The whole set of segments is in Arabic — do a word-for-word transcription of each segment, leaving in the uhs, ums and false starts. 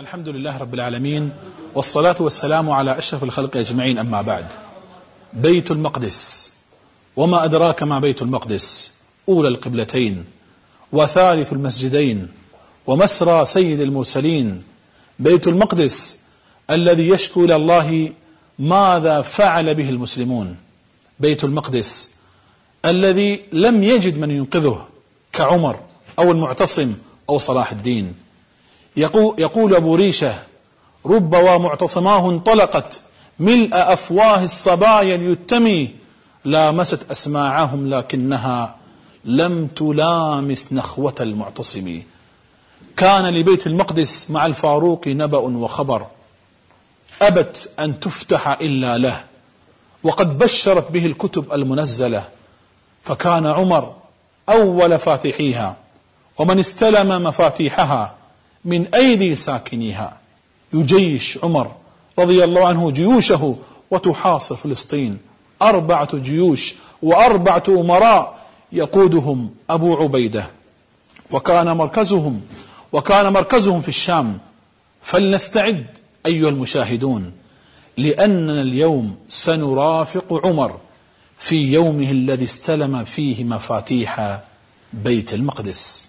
الحمد لله رب العالمين، والصلاة والسلام على أشرف الخلق أجمعين، أما بعد. بيت المقدس، وما أدراك ما بيت المقدس، أولى القبلتين وثالث المسجدين ومسرى سيد المرسلين. بيت المقدس الذي يشكو إلى الله ماذا فعل به المسلمون. بيت المقدس الذي لم يجد من ينقذه كعمر أو المعتصم أو صلاح الدين. يقول أبو ريشة: رب ومعتصماه انطلقت ملء أفواه الصبايا اليتمي، لامست أسماعهم لكنها لم تلامس نخوة المعتصم. كان لبيت المقدس مع الفاروق نبأ وخبر، أبت أن تفتح إلا له، وقد بشرت به الكتب المنزلة، فكان عمر أول فاتحيها ومن استلم مفاتيحها من أيدي ساكنيها. يجيش عمر رضي الله عنه جيوشه وتحاصر فلسطين، أربعة جيوش وأربعة أمراء يقودهم أبو عبيدة، وكان مركزهم وكان مركزهم في الشام. فلنستعد أيها المشاهدون، لأننا اليوم سنرافق عمر في يومه الذي استلم فيه مفاتيح بيت المقدس.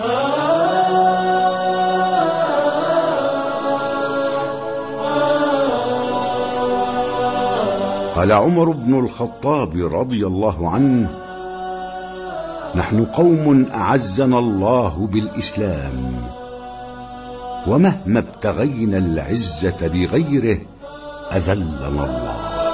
قال عمر بن الخطاب رضي الله عنه: نحن قوم أعزنا الله بالإسلام، ومهما ابتغينا العزة بغيره أذلنا الله.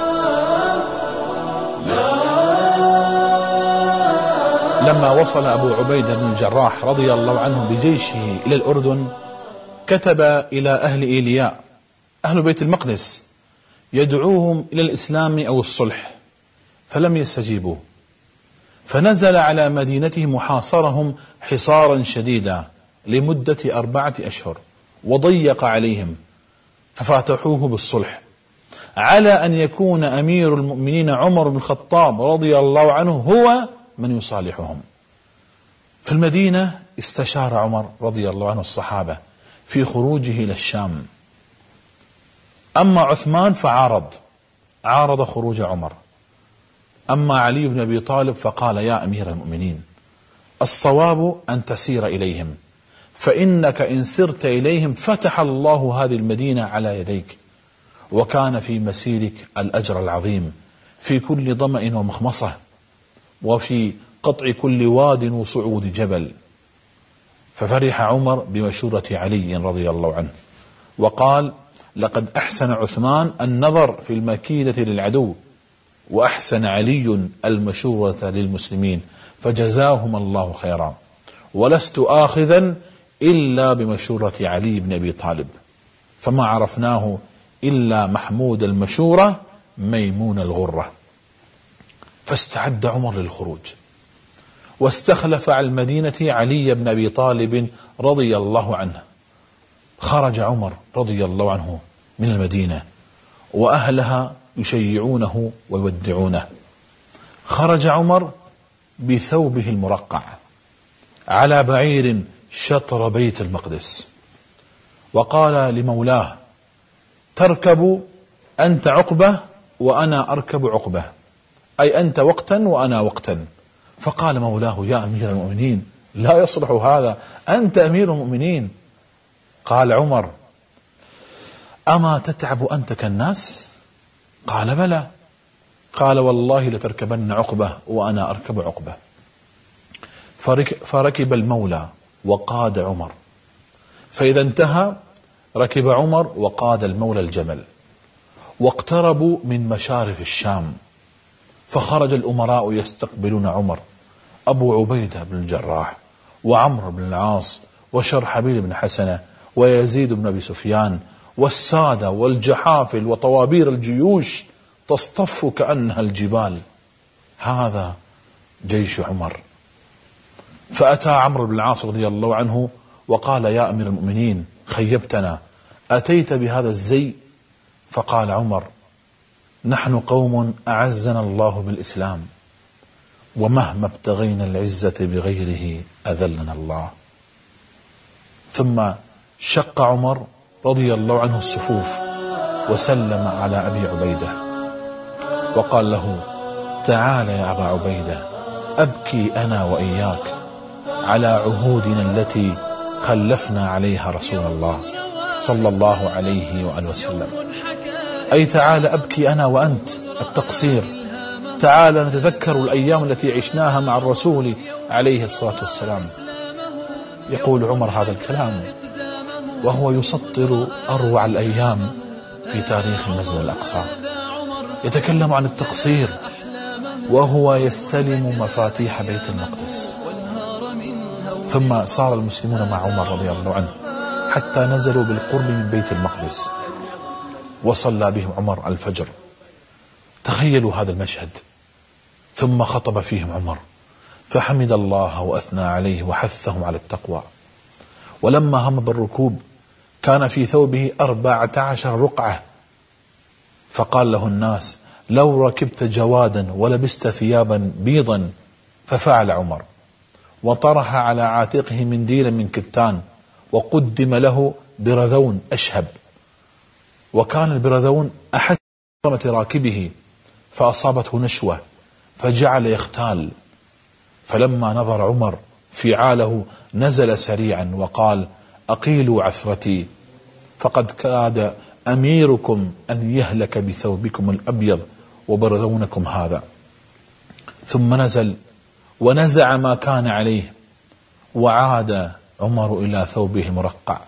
لما وصل أبو عبيدة بن الجراح رضي الله عنه بجيشه إلى الأردن، كتب إلى أهل إيلياء أهل بيت المقدس يدعوهم إلى الإسلام أو الصلح، فلم يستجيبوا، فنزل على مدينته محاصرهم حصارا شديدا لمدة أربعة أشهر، وضيق عليهم، ففاتحوه بالصلح على أن يكون أمير المؤمنين عمر بن الخطاب رضي الله عنه هو من يصالحهم. في المدينة استشار عمر رضي الله عنه الصحابة في خروجه إلى الشام. أما عثمان فعارض عارض خروج عمر. أما علي بن أبي طالب فقال: يا أمير المؤمنين، الصواب أن تسير إليهم، فإنك إن سرت إليهم فتح الله هذه المدينة على يديك، وكان في مسيرك الأجر العظيم في كل ظمأ ومخمصة، وفي قطع كل واد وصعود جبل. ففرح عمر بمشورة علي رضي الله عنه، وقال: لقد أحسن عثمان النظر في المكيدة للعدو، وأحسن علي المشورة للمسلمين، فجزاهم الله خيرا، ولست آخذا إلا بمشورة علي بن أبي طالب، فما عرفناه إلا محمود المشورة ميمون الغرة. فاستعد عمر للخروج، واستخلف على المدينة علي بن أبي طالب رضي الله عنه. خرج عمر رضي الله عنه من المدينة وأهلها يشيعونه ويودعونه. خرج عمر بثوبه المرقع على بعير شطر بيت المقدس، وقال لمولاه: تركب أنت عقبة وأنا أركب عقبة، أي أنت وقتا وأنا وقتا. فقال مولاه: يا أمير المؤمنين، لا يصلح هذا، أنت أمير المؤمنين. قال عمر: أما تتعب أنت كالناس؟ قال: بلى. قال: والله لتركبن عقبة وأنا أركب عقبة. فركب المولى وقاد عمر، فإذا انتهى ركب عمر وقاد المولى الجمل، واقتربوا من مشارف الشام، فخرج الأمراء يستقبلون عمر: أبو عبيدة بن الجراح، وعمرو بن العاص، وشرحبيل بن حسنة، ويزيد بن أبي سفيان، والسادة والجحافل وطوابير الجيوش تصطف كأنها الجبال. هذا جيش عمر. فأتى عمرو بن العاص رضي الله عنه وقال: يا أمير المؤمنين، خيبتنا، أتيت بهذا الزي؟ فقال عمر: نحن قوم أعزنا الله بالإسلام، ومهما ابتغينا العزة بغيره أذلنا الله. ثم شق عمر رضي الله عنه الصفوف وسلم على أبي عبيدة وقال له: تعال يا أبا عبيدة، أبكي أنا وإياك على عهودنا التي خلفنا عليها رسول الله صلى الله عليه وآله وسلم. أي تعال أبكي أنا وأنت التقصير، تعال نتذكر الأيام التي عشناها مع الرسول عليه الصلاة والسلام. يقول عمر هذا الكلام وهو يسطر أروع الأيام في تاريخ المسجد الأقصى، يتكلم عن التقصير وهو يستلم مفاتيح بيت المقدس. ثم صار المسلمون مع عمر رضي الله عنه حتى نزلوا بالقرب من بيت المقدس، وصلى بهم عمر الفجر. تخيلوا هذا المشهد. ثم خطب فيهم عمر فحمد الله وأثنى عليه وحثهم على التقوى. ولما هم بالركوب كان في ثوبه أربعة عشر رقعة، فقال له الناس: لو ركبت جوادا ولبست ثيابا بيضا. ففعل عمر وطرح على عاتقه منديلا من كتان، وقدم له برذون أشهب، وكان البرذون أحس راكبه فأصابته نشوة فجعل يختال. فلما نظر عمر فعاله نزل سريعا وقال: أقيلوا عثرتي، فقد كاد أميركم أن يهلك بثوبكم الأبيض وبرذونكم هذا. ثم نزل ونزع ما كان عليه، وعاد عمر إلى ثوبه المرقع،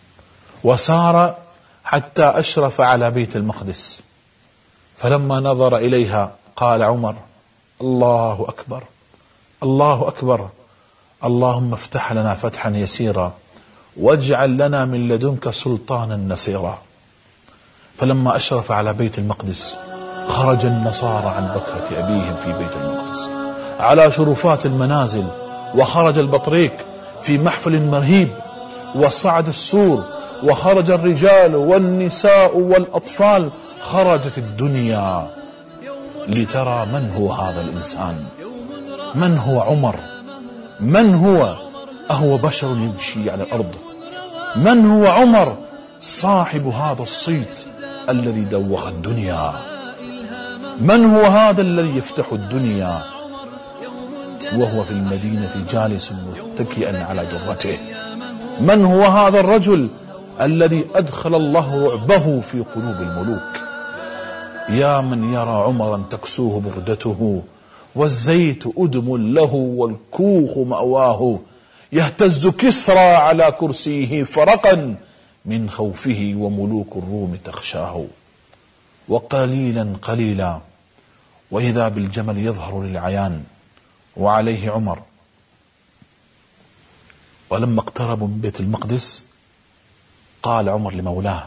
وسار حتى أشرف على بيت المقدس. فلما نظر إليها قال عمر: الله أكبر، الله أكبر، اللهم افتح لنا فتحا يسيرا واجعل لنا من لدنك سلطانا نصيرا. فلما أشرف على بيت المقدس خرج النصارى عن بكرة أبيهم في بيت المقدس على شرفات المنازل، وخرج البطريق في محفل مرهيب، وصعد السور، وخرج الرجال والنساء والأطفال. خرجت الدنيا لترى من هو هذا الإنسان، من هو عمر، من هو أهو بشر يمشي على الأرض، من هو عمر صاحب هذا الصيت الذي دوخ الدنيا، من هو هذا الذي يفتح الدنيا وهو في المدينة جالس متكئا على درته، من هو هذا الرجل الذي أدخل الله رعبه في قلوب الملوك. يا من يرى عمرا تكسوه بردته، والزيت أدم له والكوخ مأواه، يهتز كسرى على كرسيه فرقا من خوفه وملوك الروم تخشاه. وقليلا قليلا وإذا بالجمل يظهر للعيان وعليه عمر. ولما اقتربوا من بيت المقدس قال عمر لمولاه: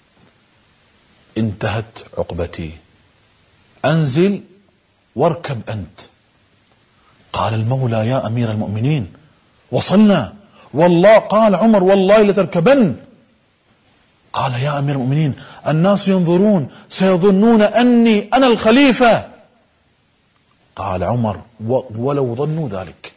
انتهت عقبتي، أنزل واركب أنت. قال المولى: يا أمير المؤمنين وصلنا والله. قال عمر: والله لتركبن. قال: يا أمير المؤمنين الناس ينظرون سيظنون أني أنا الخليفة. قال عمر: ولو ظنوا ذلك.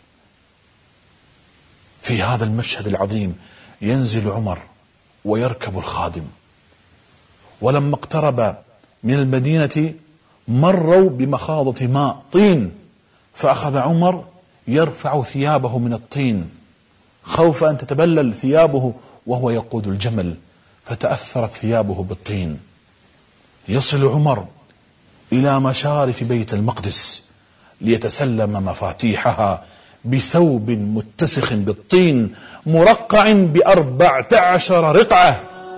في هذا المشهد العظيم ينزل عمر ويركب الخادم. ولما اقترب من المدينة مروا بمخاضة ماء طين، فأخذ عمر يرفع ثيابه من الطين خوف أن تتبلل ثيابه وهو يقود الجمل، فتأثرت ثيابه بالطين. يصل عمر إلى مشارف بيت المقدس ليتسلم مفاتيحها بثوب متسخ بالطين مرقع بأربعة عشر رقعة،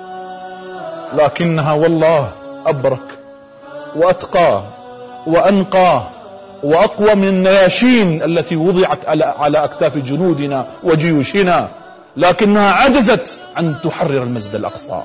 لكنها والله أبرك وأتقى وأنقى وأقوى من النياشين التي وضعت على أكتاف جنودنا وجيوشنا، لكنها عجزت أن تحرر المسجد الأقصى.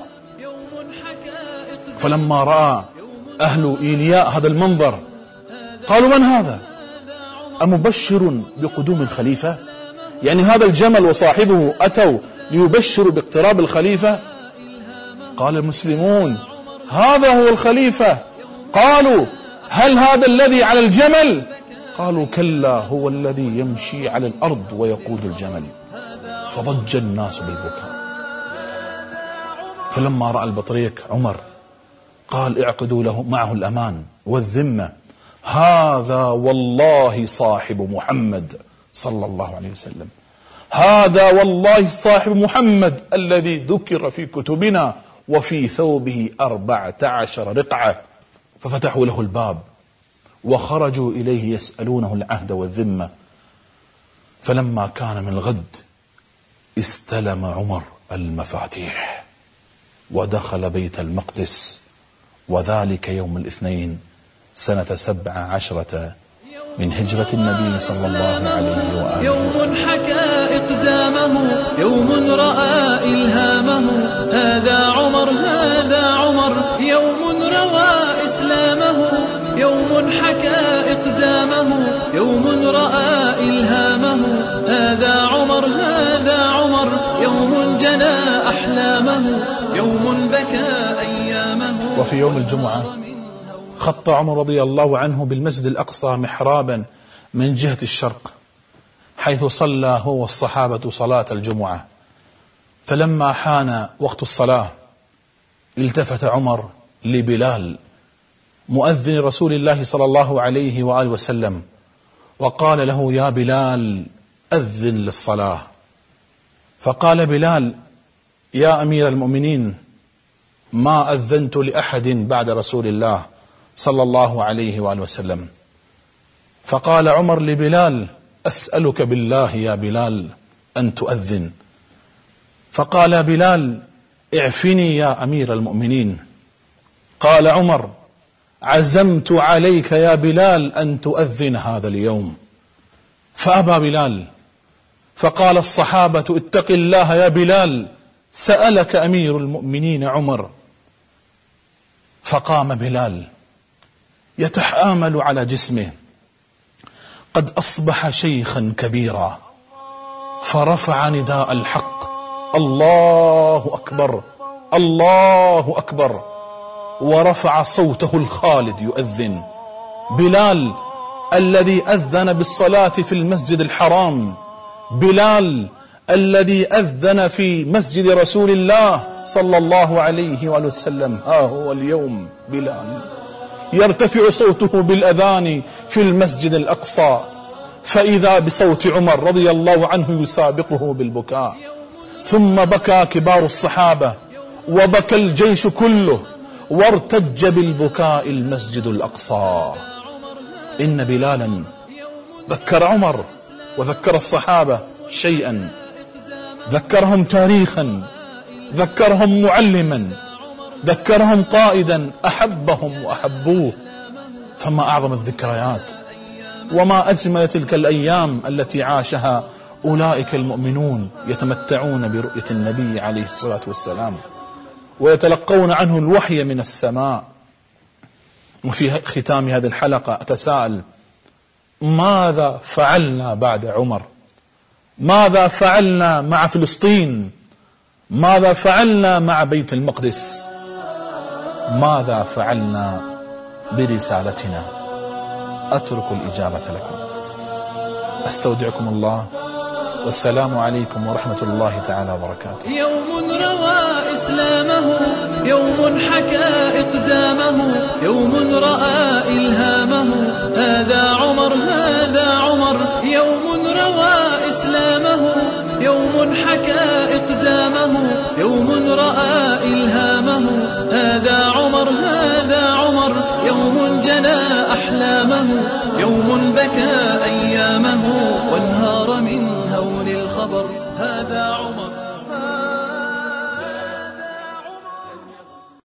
فلما رأى أهل إيلياء هذا المنظر قالوا: من هذا؟ أمبشر بقدوم الخليفة؟ يعني هذا الجمل وصاحبه أتوا ليبشروا باقتراب الخليفة؟ قال المسلمون: هذا هو الخليفة. قالوا: هل هذا الذي على الجمل؟ قالوا: كلا، هو الذي يمشي على الأرض ويقود الجمل. فضج الناس بالبكاء. فلما رأى البطريق عمر قال اعقدوا له معه الأمان والذمة، هذا والله صاحب محمد صلى الله عليه وسلم، هذا والله صاحب محمد الذي ذكر في كتبنا وفي ثوبه أربعة عشر رقعة. ففتحوا له الباب وخرجوا إليه يسألونه العهد والذمة. فلما كان من الغد استلم عمر المفاتيح ودخل بيت المقدس، وذلك يوم الاثنين سنة سبع عشرة من هجرة النبي صلى الله عليه وآله يوم وسلم. حكى إقدامه، يوم رأى إلهامه، هذا عمر هذا عمر، يوم روى إسلامه، يوم حكى إقدامه، يوم رأى إلهامه، هذا عمر هذا عمر، يوم جنى أحلامه، يوم بكى أيامه. وفي يوم الجمعة خط عمر رضي الله عنه بالمسجد الأقصى محرابا من جهة الشرق، حيث صلى هو والصحابة صلاة الجمعة. فلما حان وقت الصلاة التفت عمر لبلال مؤذن رسول الله صلى الله عليه وآله وسلم وقال له يا بلال أذن للصلاة. فقال بلال يا أمير المؤمنين ما أذنت لأحد بعد رسول الله صلى الله عليه وآله وسلم. فقال عمر لبلال أسألك بالله يا بلال أن تؤذن. فقال بلال اعفني يا أمير المؤمنين. قال عمر عزمت عليك يا بلال أن تؤذن هذا اليوم. فأبى بلال. فقال الصحابة اتق الله يا بلال سألك أمير المؤمنين عمر. فقام بلال يتحامل على جسمه، قد أصبح شيخا كبيرا، فرفع نداء الحق الله أكبر الله أكبر، ورفع صوته الخالد يؤذن. بلال الذي أذن بالصلاة في المسجد الحرام، بلال الذي أذن في مسجد رسول الله صلى الله عليه وآله وسلم، ها هو اليوم بلال يرتفع صوته بالأذان في المسجد الأقصى، فإذا بصوت عمر رضي الله عنه يسابقه بالبكاء. ثم بكى كبار الصحابة وبكى الجيش كله، وارتج بالبكاء المسجد الأقصى. إن بلالا ذكر عمر وذكر الصحابة شيئا، ذكرهم تاريخا، ذكرهم معلما، ذكرهم قائدا أحبهم وأحبوه. فما أعظم الذكريات وما أجمل تلك الأيام التي عاشها أولئك المؤمنون يتمتعون برؤية النبي عليه الصلاة والسلام ويتلقون عنه الوحي من السماء. وفي ختام هذه الحلقة أتساءل ماذا فعلنا بعد عمر؟ ماذا فعلنا مع فلسطين؟ ماذا فعلنا مع بيت المقدس؟ ماذا فعلنا برسالتنا؟ أترك الإجابة لكم. أستودعكم الله، والسلام عليكم ورحمة الله تعالى وبركاته. يوم روى إسلامه، يوم حكى إقدامه، يوم رأى إلهامه، هذا عمر هذا عمر، يوم روى إسلامه، يوم حكى إقدامه، يوم رأى إلهامه، هذا عمر هذا عمر، يوم جنى أحلامه، يوم بكى أيامه، وانهار من هول الخبر، هذا عمر.